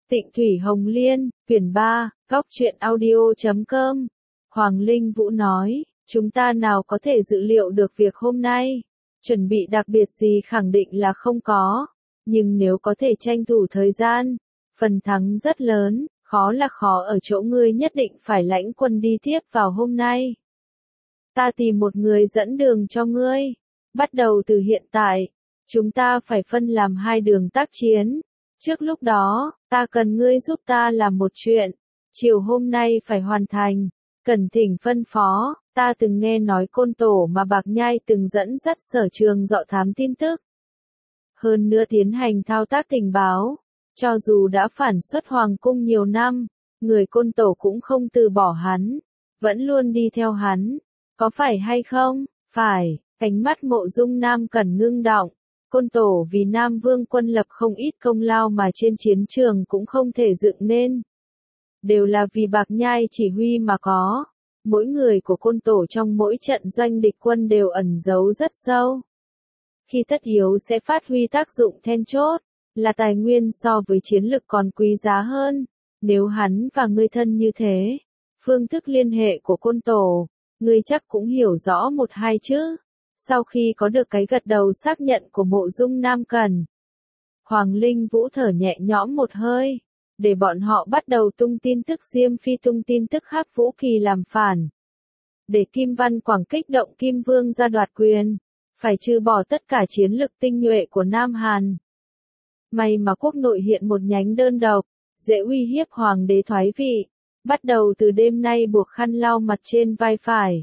Tịnh Thủy Hồng Liên, quyển 3, góc truyện audio.com. Hoàng Linh Vũ nói, chúng ta nào có thể dự liệu được việc hôm nay, chuẩn bị đặc biệt gì khẳng định là không có, nhưng nếu có thể tranh thủ thời gian, phần thắng rất lớn, khó là khó ở chỗ ngươi nhất định phải lãnh quân đi tiếp vào hôm nay. Ta tìm một người dẫn đường cho ngươi, bắt đầu từ hiện tại, chúng ta phải phân làm hai đường tác chiến. Trước lúc đó, ta cần ngươi giúp ta làm một chuyện, chiều hôm nay phải hoàn thành, cần thỉnh phân phó, ta từng nghe nói Côn Tổ mà Bạc Nhai từng dẫn dắt Sở Trường dọ thám tin tức. Hơn nữa tiến hành thao tác tình báo, cho dù đã phản xuất Hoàng Cung nhiều năm, người Côn Tổ cũng không từ bỏ hắn, vẫn luôn đi theo hắn, có phải hay không? Phải, ánh mắt Mộ Dung Nam Cẩn ngưng động. Côn Tổ vì Nam Vương quân lập không ít công lao mà trên chiến trường cũng không thể dựng nên. Đều là vì Bạc Nhai chỉ huy mà có. Mỗi người của Côn Tổ trong mỗi trận doanh địch quân đều ẩn giấu rất sâu. Khi tất yếu sẽ phát huy tác dụng then chốt, là tài nguyên so với chiến lực còn quý giá hơn. Nếu hắn và ngươi thân như thế, phương thức liên hệ của Côn Tổ, ngươi chắc cũng hiểu rõ một hai chứ. Sau khi có được cái gật đầu xác nhận của Mộ Dung Nam Cẩn, Hoàng Linh Vũ thở nhẹ nhõm một hơi, để bọn họ bắt đầu tung tin tức Diêm Phi tung tin tức Hắc Vũ Kỳ làm phản. Để Kim Văn Quảng kích động Kim Vương ra đoạt quyền, phải trừ bỏ tất cả chiến lực tinh nhuệ của Nam Hàn. May mà quốc nội hiện một nhánh đơn độc, dễ uy hiếp Hoàng đế thoái vị, bắt đầu từ đêm nay buộc khăn lau mặt trên vai phải.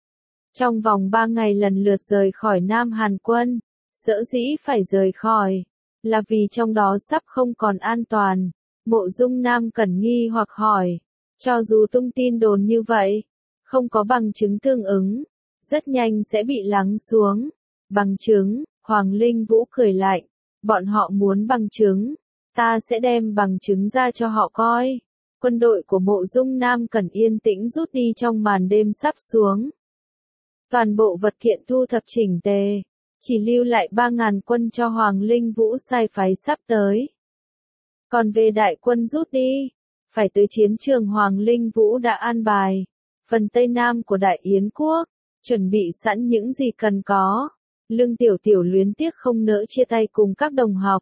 Trong vòng 3 ngày lần lượt rời khỏi Nam Hàn quân, sở dĩ phải rời khỏi, là vì trong đó sắp không còn an toàn. Mộ Dung Nam Cẩn nghi hoặc hỏi, cho dù tung tin đồn như vậy, không có bằng chứng tương ứng, rất nhanh sẽ bị lắng xuống. Bằng chứng, Hoàng Linh Vũ cười lạnh, bọn họ muốn bằng chứng, ta sẽ đem bằng chứng ra cho họ coi. Quân đội của Mộ Dung Nam Cẩn yên tĩnh rút đi trong màn đêm sắp xuống. Toàn bộ vật kiện thu thập chỉnh tề, chỉ lưu lại 3.000 quân cho Hoàng Linh Vũ sai phái sắp tới. Còn về đại quân rút đi, phải tới chiến trường Hoàng Linh Vũ đã an bài, phần Tây Nam của Đại Yến Quốc, chuẩn bị sẵn những gì cần có. Lương Tiểu Tiểu luyến tiếc không nỡ chia tay cùng các đồng học.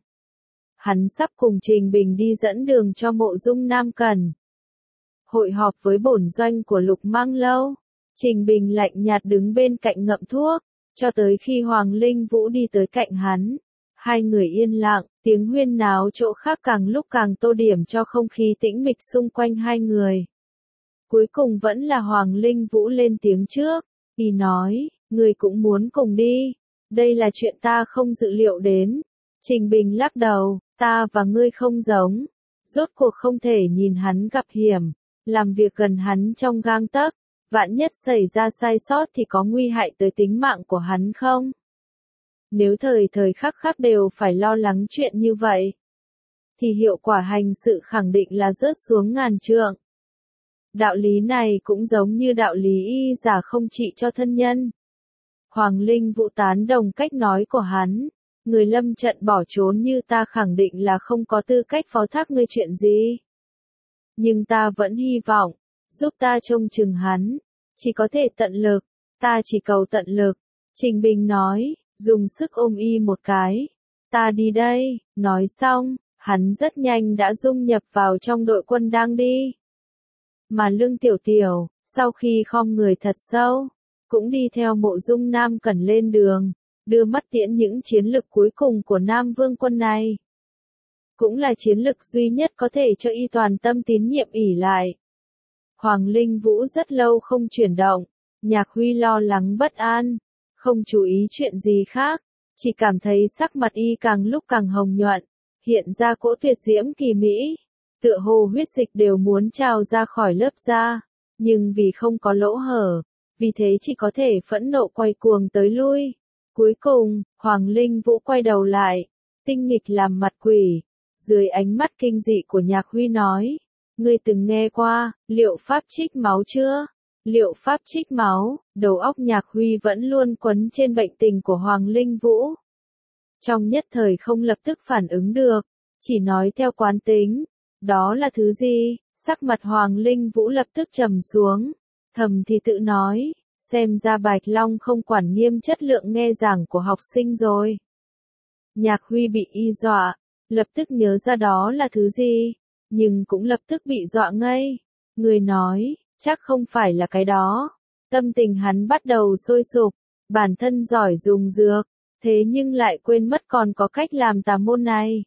Hắn sắp cùng Trình Bình đi dẫn đường cho Mộ Dung Nam Cẩn. Hội họp với bổn doanh của Lục Mang Lâu. Trình Bình lạnh nhạt đứng bên cạnh ngậm thuốc, cho tới khi Hoàng Linh Vũ đi tới cạnh hắn. Hai người yên lặng, tiếng huyên náo chỗ khác càng lúc càng tô điểm cho không khí tĩnh mịch xung quanh hai người. Cuối cùng vẫn là Hoàng Linh Vũ lên tiếng trước, y nói, người cũng muốn cùng đi, đây là chuyện ta không dự liệu đến. Trình Bình lắc đầu, ta và ngươi không giống, rốt cuộc không thể nhìn hắn gặp hiểm, làm việc gần hắn trong gang tấc. Vạn nhất xảy ra sai sót thì có nguy hại tới tính mạng của hắn không? Nếu thời thời khắc khắc đều phải lo lắng chuyện như vậy, thì hiệu quả hành sự khẳng định là rớt xuống ngàn trượng. Đạo lý này cũng giống như đạo lý y giả không trị cho thân nhân. Hoàng Linh Vũ tán đồng cách nói của hắn, người lâm trận bỏ trốn như ta khẳng định là không có tư cách phó thác ngươi chuyện gì. Nhưng ta vẫn hy vọng, giúp ta trông chừng hắn, chỉ có thể tận lực, ta chỉ cầu tận lực. Trình Bình nói, dùng sức ôm y một cái, ta đi đây. Nói xong, hắn rất nhanh đã dung nhập vào trong đội quân đang đi. Mà Lương Tiểu Tiểu, sau khi khom người thật sâu, cũng đi theo Mộ Dung Nam Cẩn lên đường, đưa mắt tiễn những chiến lực cuối cùng của Nam Vương quân này. Cũng là chiến lực duy nhất có thể cho y toàn tâm tín nhiệm ỷ lại. Hoàng Linh Vũ rất lâu không chuyển động, Nhạc Huy lo lắng bất an, không chú ý chuyện gì khác, chỉ cảm thấy sắc mặt y càng lúc càng hồng nhuận, hiện ra cỗ tuyệt diễm kỳ mỹ, tựa hồ huyết dịch đều muốn trào ra khỏi lớp da, nhưng vì không có lỗ hở, vì thế chỉ có thể phẫn nộ quay cuồng tới lui. Cuối cùng, Hoàng Linh Vũ quay đầu lại, tinh nghịch làm mặt quỷ, dưới ánh mắt kinh dị của Nhạc Huy nói. Ngươi từng nghe qua, liệu pháp trích máu chưa? Liệu pháp trích máu, đầu óc Nhạc Huy vẫn luôn quấn trên bệnh tình của Hoàng Linh Vũ. Trong nhất thời không lập tức phản ứng được, chỉ nói theo quán tính, Đó là thứ gì? Sắc mặt Hoàng Linh Vũ lập tức trầm xuống, thầm thì tự nói, xem ra Bạch Long không quản nghiêm chất lượng nghe giảng của học sinh rồi. Nhạc Huy bị y dọa, lập tức nhớ ra đó là thứ gì, nhưng cũng lập tức bị dọa ngây. Người nói, chắc không phải là cái đó. Tâm tình hắn bắt đầu sôi sục, bản thân giỏi dùng dược, thế nhưng lại quên mất còn có cách làm tà môn này.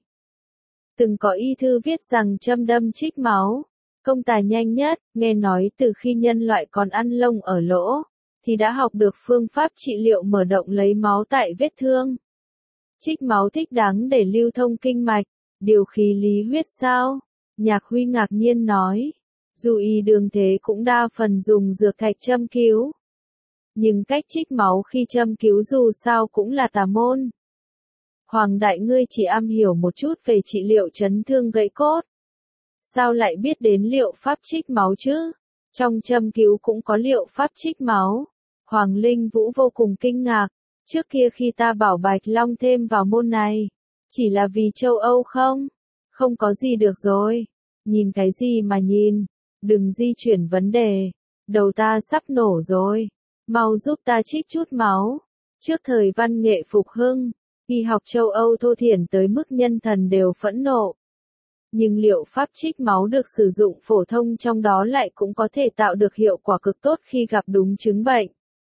Từng có y thư viết rằng châm đâm trích máu, công tài nhanh nhất, nghe nói từ khi nhân loại còn ăn lông ở lỗ, thì đã học được phương pháp trị liệu mở động lấy máu tại vết thương. Trích máu thích đáng để lưu thông kinh mạch, điều khí lý huyết sao? Nhạc Huy ngạc nhiên nói, dù y đường thế cũng đa phần dùng dược thạch châm cứu. Nhưng cách trích máu khi châm cứu dù sao cũng là tà môn. Hoàng đại ngươi chỉ am hiểu một chút về trị liệu chấn thương gãy cốt. Sao lại biết đến liệu pháp trích máu chứ? Trong châm cứu cũng có liệu pháp trích máu. Hoàng Linh Vũ vô cùng kinh ngạc. Trước kia khi ta bảo Bạch Long thêm vào môn này, chỉ là vì châu Âu không? Không có gì được rồi. Nhìn cái gì mà nhìn? Đừng di chuyển vấn đề. Đầu ta sắp nổ rồi. Mau giúp ta trích chút máu. Trước thời văn nghệ phục hưng, y học châu Âu thô thiển tới mức nhân thần đều phẫn nộ. Nhưng liệu pháp trích máu được sử dụng phổ thông trong đó lại cũng có thể tạo được hiệu quả cực tốt khi gặp đúng chứng bệnh.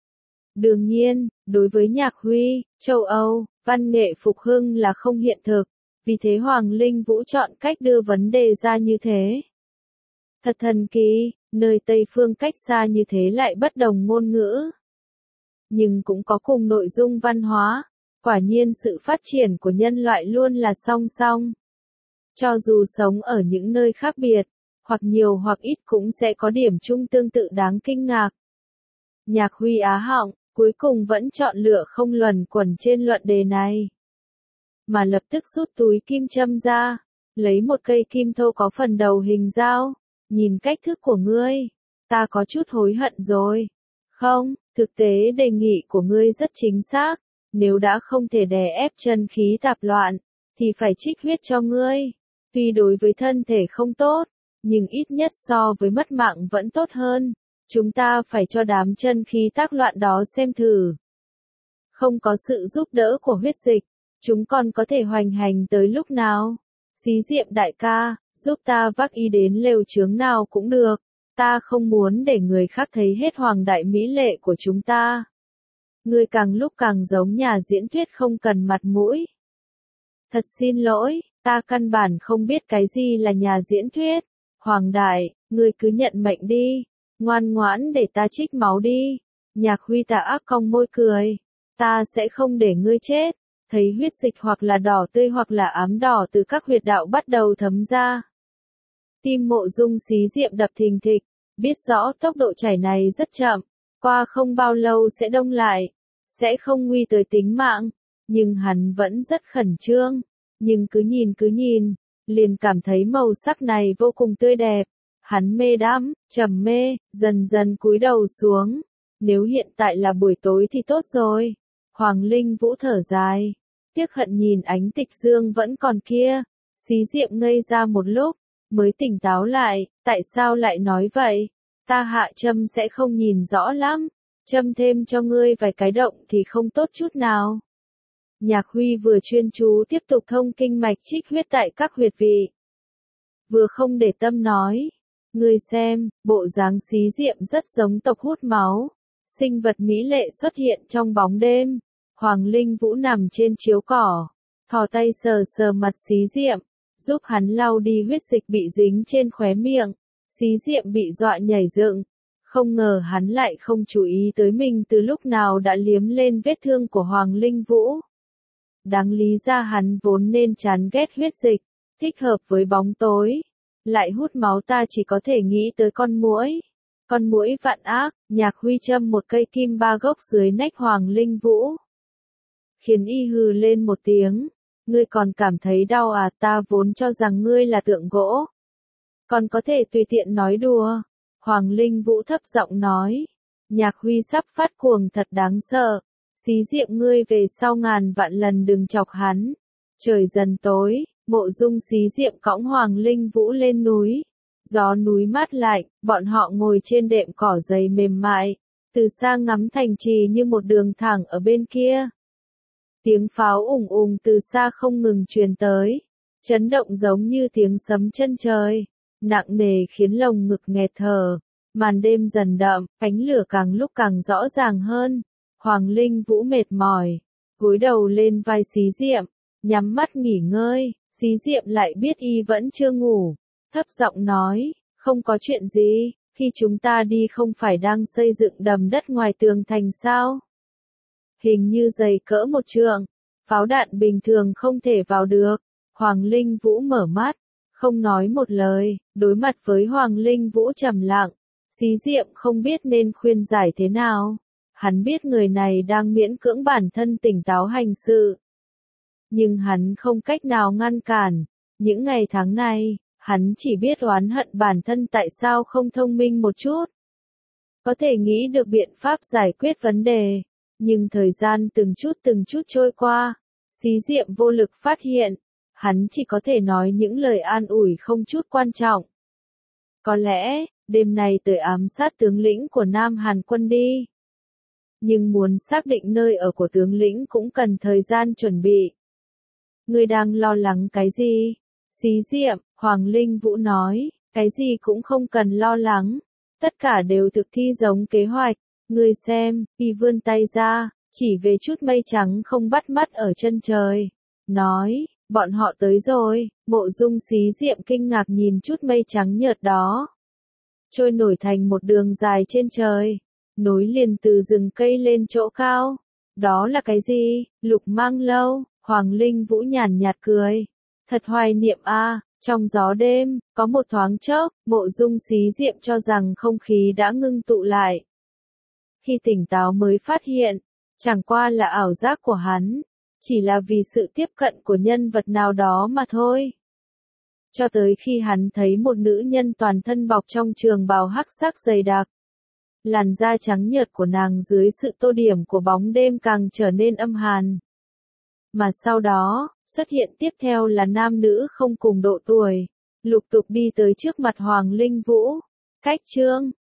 Đương nhiên, đối với Nhạc Huy, châu Âu, văn nghệ phục hưng là không hiện thực, vì thế Hoàng Linh Vũ chọn cách đưa vấn đề ra như thế. Thật thần kỳ, nơi Tây phương cách xa như thế lại bất đồng ngôn ngữ. Nhưng cũng có cùng nội dung văn hóa, quả nhiên sự phát triển của nhân loại luôn là song song. Cho dù sống ở những nơi khác biệt, hoặc nhiều hoặc ít cũng sẽ có điểm chung tương tự đáng kinh ngạc. Nhạc Huy á họng, cuối cùng vẫn chọn lựa không luẩn quẩn trên luận đề này. Mà lập tức rút túi kim châm ra, lấy một cây kim thô có phần đầu hình dao, nhìn cách thức của ngươi, ta có chút hối hận rồi. Không, thực tế đề nghị của ngươi rất chính xác, nếu đã không thể đè ép chân khí tạp loạn, thì phải trích huyết cho ngươi. Tuy đối với thân thể không tốt, nhưng ít nhất so với mất mạng vẫn tốt hơn. Chúng ta phải cho đám chân khí tác loạn đó xem thử. Không có sự giúp đỡ của huyết dịch, chúng còn có thể hoành hành tới lúc nào? Xí Diệm đại ca, giúp ta vác y đến lều chướng nào cũng được. Ta không muốn để người khác thấy hết hoàng đại mỹ lệ của chúng ta. Ngươi càng lúc càng giống nhà diễn thuyết không cần mặt mũi. Thật xin lỗi, ta căn bản không biết cái gì là nhà diễn thuyết. Hoàng đại, ngươi cứ nhận mệnh đi. Ngoan ngoãn để ta trích máu đi. Nhạc Huy tà ác cong môi cười. Ta sẽ không để ngươi chết. Thấy huyết dịch hoặc là đỏ tươi hoặc là ám đỏ từ các huyệt đạo bắt đầu thấm ra. Tim Mộ Dung Xí Diệm đập thình thịch. Biết rõ tốc độ chảy này rất chậm. Qua không bao lâu sẽ đông lại. Sẽ không nguy tới tính mạng. Nhưng hắn vẫn rất khẩn trương. Nhưng cứ nhìn, liền cảm thấy màu sắc này vô cùng tươi đẹp. Hắn mê đắm, trầm mê, dần dần cúi đầu xuống. Nếu hiện tại là buổi tối thì tốt rồi. Hoàng Linh Vũ thở dài. Tiếc hận nhìn ánh tịch dương vẫn còn kia. Xí Diệm ngây ra một lúc, mới tỉnh táo lại. Tại sao lại nói vậy? Ta hạ châm sẽ không nhìn rõ lắm. Châm thêm cho ngươi vài cái động thì không tốt chút nào. Nhạc Huy vừa chuyên chú tiếp tục thông kinh mạch trích huyết tại các huyệt vị. Vừa không để tâm nói. Ngươi xem, bộ dáng Xí Diệm rất giống tộc hút máu. Sinh vật mỹ lệ xuất hiện trong bóng đêm. Hoàng Linh Vũ nằm trên chiếu cỏ. Thò tay sờ sờ mặt Xí Diệm. Giúp hắn lau đi huyết dịch bị dính trên khóe miệng. Xí Diệm bị dọa nhảy dựng. Không ngờ hắn lại không chú ý tới mình từ lúc nào đã liếm lên vết thương của Hoàng Linh Vũ. Đáng lý ra hắn vốn nên chán ghét huyết dịch. Thích hợp với bóng tối. Lại hút máu ta chỉ có thể nghĩ tới con muỗi. Con muỗi vạn ác. Nhạc Huy châm một cây kim ba gốc dưới nách Hoàng Linh Vũ. Khiến y hừ lên một tiếng. Ngươi còn cảm thấy đau à? Ta vốn cho rằng ngươi là tượng gỗ. Còn có thể tùy tiện nói đùa. Hoàng Linh Vũ thấp giọng nói. Nhạc Huy sắp phát cuồng thật đáng sợ. Xí Diệm ngươi về sau ngàn vạn lần đừng chọc hắn. Trời dần tối, Mộ Dung Xí Diệm cõng Hoàng Linh Vũ lên núi. Gió núi mát lạnh, bọn họ ngồi trên đệm cỏ dày mềm mại, từ xa ngắm thành trì như một đường thẳng ở bên kia. Tiếng pháo ùng ùng từ xa không ngừng truyền tới, chấn động giống như tiếng sấm chân trời, nặng nề khiến lồng ngực nghẹt thở. Màn đêm dần đậm, ánh lửa càng lúc càng rõ ràng hơn. Hoàng Linh Vũ mệt mỏi, gối đầu lên vai Xí Diệm, nhắm mắt nghỉ ngơi. Xí Diệm lại biết y vẫn chưa ngủ, thấp giọng nói, không có chuyện gì, khi chúng ta đi không phải đang xây dựng đầm đất ngoài tường thành sao? Hình như dày cỡ một trượng, pháo đạn bình thường không thể vào được. Hoàng Linh Vũ mở mắt, không nói một lời, đối mặt với Hoàng Linh Vũ trầm lặng. Xí Diệm không biết nên khuyên giải thế nào. Hắn biết người này đang miễn cưỡng bản thân tỉnh táo hành sự, nhưng hắn không cách nào ngăn cản. Những ngày tháng này, hắn chỉ biết oán hận bản thân tại sao không thông minh một chút. Có thể nghĩ được biện pháp giải quyết vấn đề, nhưng thời gian từng chút trôi qua, Xí Diệm vô lực phát hiện, hắn chỉ có thể nói những lời an ủi không chút quan trọng. Có lẽ, đêm nay tới ám sát tướng lĩnh của Nam Hàn quân đi. Nhưng muốn xác định nơi ở của tướng lĩnh cũng cần thời gian chuẩn bị. Ngươi đang lo lắng cái gì? Xí Diệm, Hoàng Linh Vũ nói, cái gì cũng không cần lo lắng. Tất cả đều thực thi giống kế hoạch. Ngươi xem, y vươn tay ra, chỉ về chút mây trắng không bắt mắt ở chân trời. Nói, bọn họ tới rồi. Mộ Dung Xí Diệm kinh ngạc nhìn chút mây trắng nhợt đó, trôi nổi thành một đường dài trên trời, nối liền từ rừng cây lên chỗ cao. Đó là cái gì? Lục Mang Lâu. Hoàng Linh Vũ nhàn nhạt cười. Thật hoài niệm a. Trong gió đêm, có một thoáng chốc, Mộ Dung Xí Diệm cho rằng không khí đã ngưng tụ lại. Khi tỉnh táo mới phát hiện, chẳng qua là ảo giác của hắn, chỉ là vì sự tiếp cận của nhân vật nào đó mà thôi. Cho tới khi hắn thấy một nữ nhân toàn thân bọc trong trường bào hắc sắc dày đặc. Làn da trắng nhợt của nàng dưới sự tô điểm của bóng đêm càng trở nên âm hàn. Mà sau đó, xuất hiện tiếp theo là nam nữ không cùng độ tuổi, lục tục đi tới trước mặt Hoàng Linh Vũ. Cách chương